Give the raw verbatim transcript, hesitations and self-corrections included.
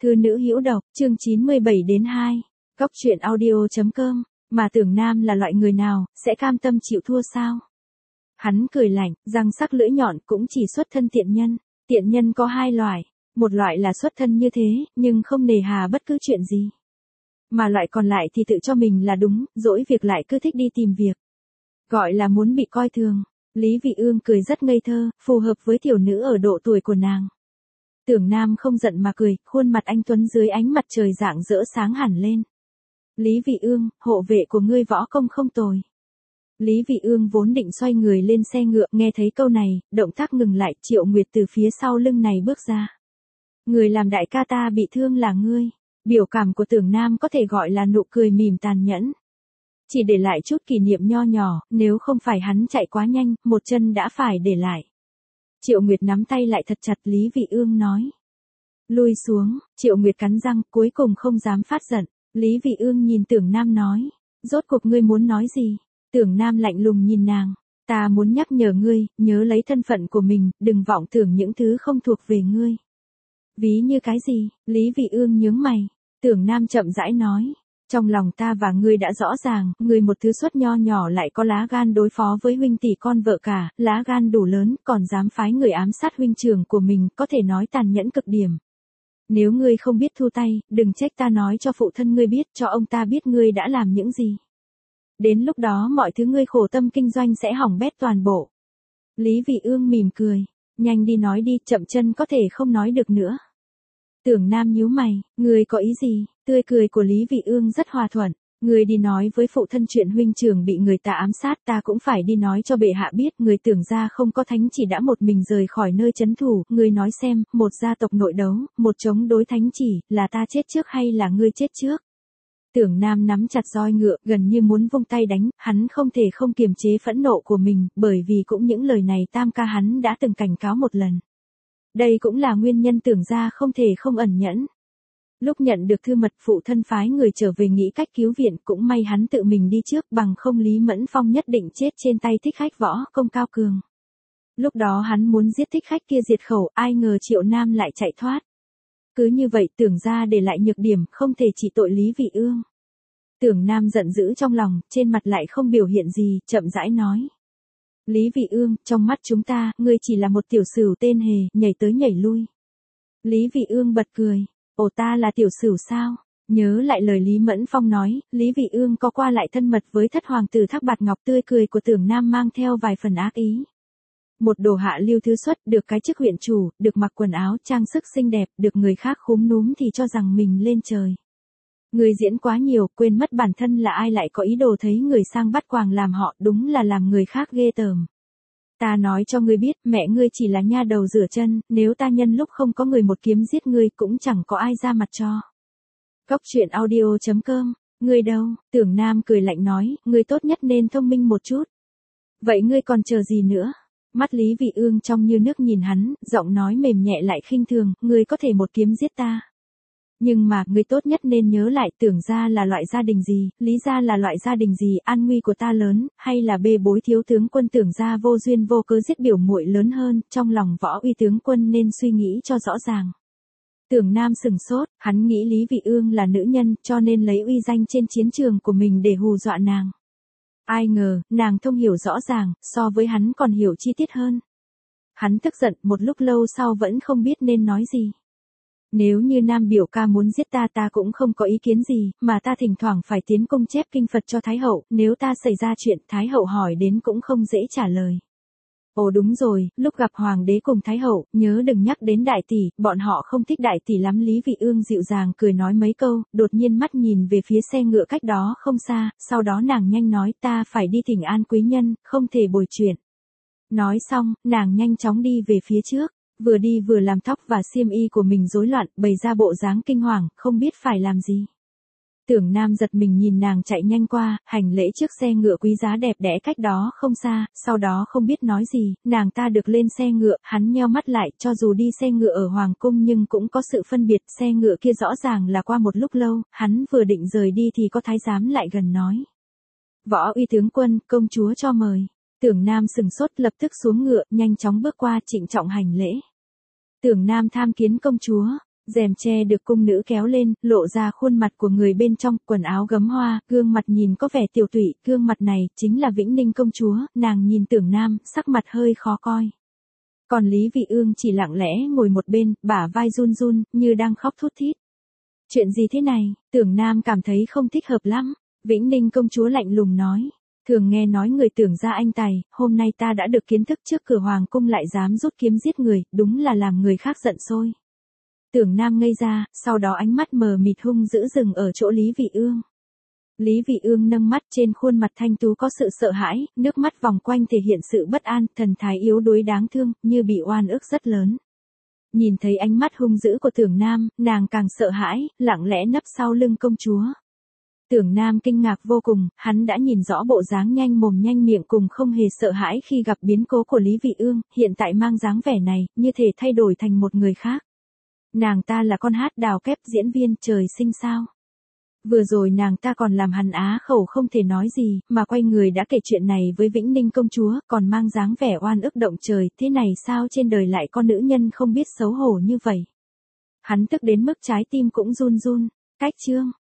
Thư nữ hữu độc, chương chín mươi bảy đến hai. Góc truyện audio chấm com. Mà Tưởng Nam là loại người nào, sẽ cam tâm chịu thua sao? Hắn cười lạnh, răng sắc lưỡi nhọn cũng chỉ xuất thân tiện nhân. Tiện nhân có hai loại. Một loại là xuất thân như thế, nhưng không nề hà bất cứ chuyện gì. Mà loại còn lại thì tự cho mình là đúng, dỗi việc lại cứ thích đi tìm việc. Gọi là muốn bị coi thường. Lý Vị Ương cười rất ngây thơ, phù hợp với tiểu nữ ở độ tuổi của nàng. Tưởng Nam không giận mà cười, khuôn mặt anh tuấn dưới ánh mặt trời rạng rỡ sáng hẳn lên. Lý Vị Ương, hộ vệ của ngươi võ công không tồi. Lý Vị Ương vốn định xoay người lên xe ngựa, nghe thấy câu này, động tác ngừng lại, Triệu Nguyệt từ phía sau lưng này bước ra. Người làm đại ca ta bị thương là ngươi. Biểu cảm của Tưởng Nam có thể gọi là nụ cười mỉm tàn nhẫn. Chỉ để lại chút kỷ niệm nho nhỏ, nếu không phải hắn chạy quá nhanh, một chân đã phải để lại. Triệu Nguyệt nắm tay lại thật chặt, Lý Vị Ương nói. Lui xuống, Triệu Nguyệt cắn răng, cuối cùng không dám phát giận. Lý Vị Ương nhìn Tưởng Nam nói. Rốt cuộc ngươi muốn nói gì? Tưởng Nam lạnh lùng nhìn nàng. Ta muốn nhắc nhở ngươi, nhớ lấy thân phận của mình, đừng vọng tưởng những thứ không thuộc về ngươi. Ví như cái gì? Lý Vị Ương nhướng mày. Tưởng Nam chậm rãi nói. Trong lòng ta và ngươi đã rõ ràng, ngươi một thứ xuất nho nhỏ lại có lá gan đối phó với huynh tỷ con vợ cả, lá gan đủ lớn, còn dám phái người ám sát huynh trưởng của mình, có thể nói tàn nhẫn cực điểm. Nếu ngươi không biết thu tay, đừng trách ta nói cho phụ thân ngươi biết, cho ông ta biết ngươi đã làm những gì. Đến lúc đó mọi thứ ngươi khổ tâm kinh doanh sẽ hỏng bét toàn bộ. Lý Vị Ương mỉm cười. Nhanh đi nói đi, chậm chân có thể không nói được nữa. Tưởng Nam nhíu mày, ngươi có ý gì? Tươi cười của Lý Vị Ương rất hòa thuận. Ngươi đi nói với phụ thân chuyện huynh trưởng bị người ta ám sát, ta cũng phải đi nói cho bệ hạ biết, người Tưởng gia không có thánh chỉ đã một mình rời khỏi nơi trấn thủ, ngươi nói xem, một gia tộc nội đấu, một chống đối thánh chỉ, là ta chết trước hay là ngươi chết trước? Tưởng Nam nắm chặt roi ngựa, gần như muốn vung tay đánh, hắn không thể không kiềm chế phẫn nộ của mình, bởi vì cũng những lời này tam ca hắn đã từng cảnh cáo một lần. Đây cũng là nguyên nhân Tưởng gia không thể không ẩn nhẫn. Lúc nhận được thư mật, phụ thân phái người trở về nghĩ cách cứu viện, cũng may hắn tự mình đi trước, bằng không Lý Mẫn Phong nhất định chết trên tay thích khách võ công cao cường. Lúc đó hắn muốn giết thích khách kia diệt khẩu, ai ngờ Triệu Nam lại chạy thoát. Cứ như vậy Tưởng gia để lại nhược điểm, không thể chỉ tội Lý Vị Ương. Tưởng Nam giận dữ trong lòng, trên mặt lại không biểu hiện gì, chậm rãi nói. Lý Vị Ương, trong mắt chúng ta, ngươi chỉ là một tiểu sửu tên hề, nhảy tới nhảy lui. Lý Vị Ương bật cười. Ồ, ta là tiểu sửu sao? Nhớ lại lời Lý Mẫn Phong nói, Lý Vị Ương có qua lại thân mật với thất hoàng tử Thác Bạt Ngọc, tươi cười của Tưởng Nam mang theo vài phần ác ý. Một đồ hạ lưu thứ xuất, được cái chức huyện chủ, được mặc quần áo trang sức xinh đẹp, được người khác khúm núm thì cho rằng mình lên trời. Người diễn quá nhiều, quên mất bản thân là ai, lại có ý đồ thấy người sang bắt quàng làm họ, đúng là làm người khác ghê tởm. Ta nói cho ngươi biết, mẹ ngươi chỉ là nha đầu rửa chân, nếu ta nhân lúc không có người một kiếm giết ngươi cũng chẳng có ai ra mặt cho. Góc truyện audio chấm com. Ngươi đâu? Tưởng Nam cười lạnh nói, ngươi tốt nhất nên thông minh một chút. Vậy ngươi còn chờ gì nữa? Mắt Lý Vị Ương trong như nước nhìn hắn, giọng nói mềm nhẹ lại khinh thường, ngươi có thể một kiếm giết ta. Nhưng mà, ngươi tốt nhất nên nhớ lại, Tưởng gia là loại gia đình gì, Lý gia là loại gia đình gì, an nguy của ta lớn, hay là bê bối thiếu tướng quân Tưởng gia vô duyên vô cớ giết biểu muội lớn hơn, trong lòng võ uy tướng quân nên suy nghĩ cho rõ ràng. Tưởng Nam sừng sốt, hắn nghĩ Lý Vị Ương là nữ nhân, cho nên lấy uy danh trên chiến trường của mình để hù dọa nàng. Ai ngờ, nàng thông hiểu rõ ràng, so với hắn còn hiểu chi tiết hơn. Hắn tức giận, một lúc lâu sau vẫn không biết nên nói gì. Nếu như Nam biểu ca muốn giết ta, ta cũng không có ý kiến gì, mà ta thỉnh thoảng phải tiến công chép kinh Phật cho Thái hậu, nếu ta xảy ra chuyện, Thái hậu hỏi đến cũng không dễ trả lời. Ồ đúng rồi, lúc gặp Hoàng đế cùng Thái hậu, nhớ đừng nhắc đến đại tỷ, bọn họ không thích đại tỷ lắm. Lý Vị Ương dịu dàng cười nói mấy câu, đột nhiên mắt nhìn về phía xe ngựa cách đó không xa, sau đó nàng nhanh nói, ta phải đi thỉnh an quý nhân, không thể bồi chuyện. Nói xong, nàng nhanh chóng đi về phía trước. Vừa đi vừa làm tóc và xiêm y của mình rối loạn, bày ra bộ dáng kinh hoàng, không biết phải làm gì. Tưởng Nam giật mình nhìn nàng chạy nhanh qua, hành lễ trước xe ngựa quý giá đẹp đẽ cách đó không xa, sau đó không biết nói gì, nàng ta được lên xe ngựa, hắn nheo mắt lại, cho dù đi xe ngựa ở Hoàng cung nhưng cũng có sự phân biệt, xe ngựa kia rõ ràng là qua một lúc lâu, hắn vừa định rời đi thì có thái giám lại gần nói. Võ uy tướng quân, công chúa cho mời. Tưởng Nam sừng sốt, lập tức xuống ngựa, nhanh chóng bước qua, trịnh trọng hành lễ. Tưởng Nam tham kiến công chúa. Rèm tre được cung nữ kéo lên, lộ ra khuôn mặt của người bên trong, quần áo gấm hoa, gương mặt nhìn có vẻ tiểu tụy, gương mặt này chính là Vĩnh Ninh công chúa, nàng nhìn Tưởng Nam, sắc mặt hơi khó coi. Còn Lý Vị Ương chỉ lặng lẽ ngồi một bên, bả vai run run, như đang khóc thút thít. Chuyện gì thế này? Tưởng Nam cảm thấy không thích hợp lắm. Vĩnh Ninh công chúa lạnh lùng nói. Thường nghe nói người Tưởng gia anh tài, hôm nay ta đã được kiến thức trước cửa hoàng cung lại dám rút kiếm giết người, đúng là làm người khác giận sôi. Tưởng Nam ngây ra, sau đó ánh mắt mờ mịt hung dữ dừng ở chỗ Lý Vị Ương. Lý Vị Ương nâng mắt, trên khuôn mặt thanh tú có sự sợ hãi, nước mắt vòng quanh thể hiện sự bất an, thần thái yếu đuối đáng thương, như bị oan ức rất lớn. Nhìn thấy ánh mắt hung dữ của Tưởng Nam, nàng càng sợ hãi, lặng lẽ nấp sau lưng công chúa. Tưởng Nam kinh ngạc vô cùng, hắn đã nhìn rõ bộ dáng nhanh mồm nhanh miệng cùng không hề sợ hãi khi gặp biến cố của Lý Vị Ương, hiện tại mang dáng vẻ này, như thể thay đổi thành một người khác. Nàng ta là con hát đào kép diễn viên trời sinh sao? Vừa rồi nàng ta còn làm hắn á khẩu không thể nói gì, mà quay người đã kể chuyện này với Vĩnh Ninh công chúa, còn mang dáng vẻ oan ức động trời, thế này sao trên đời lại có nữ nhân không biết xấu hổ như vậy? Hắn tức đến mức trái tim cũng run run. Cách chương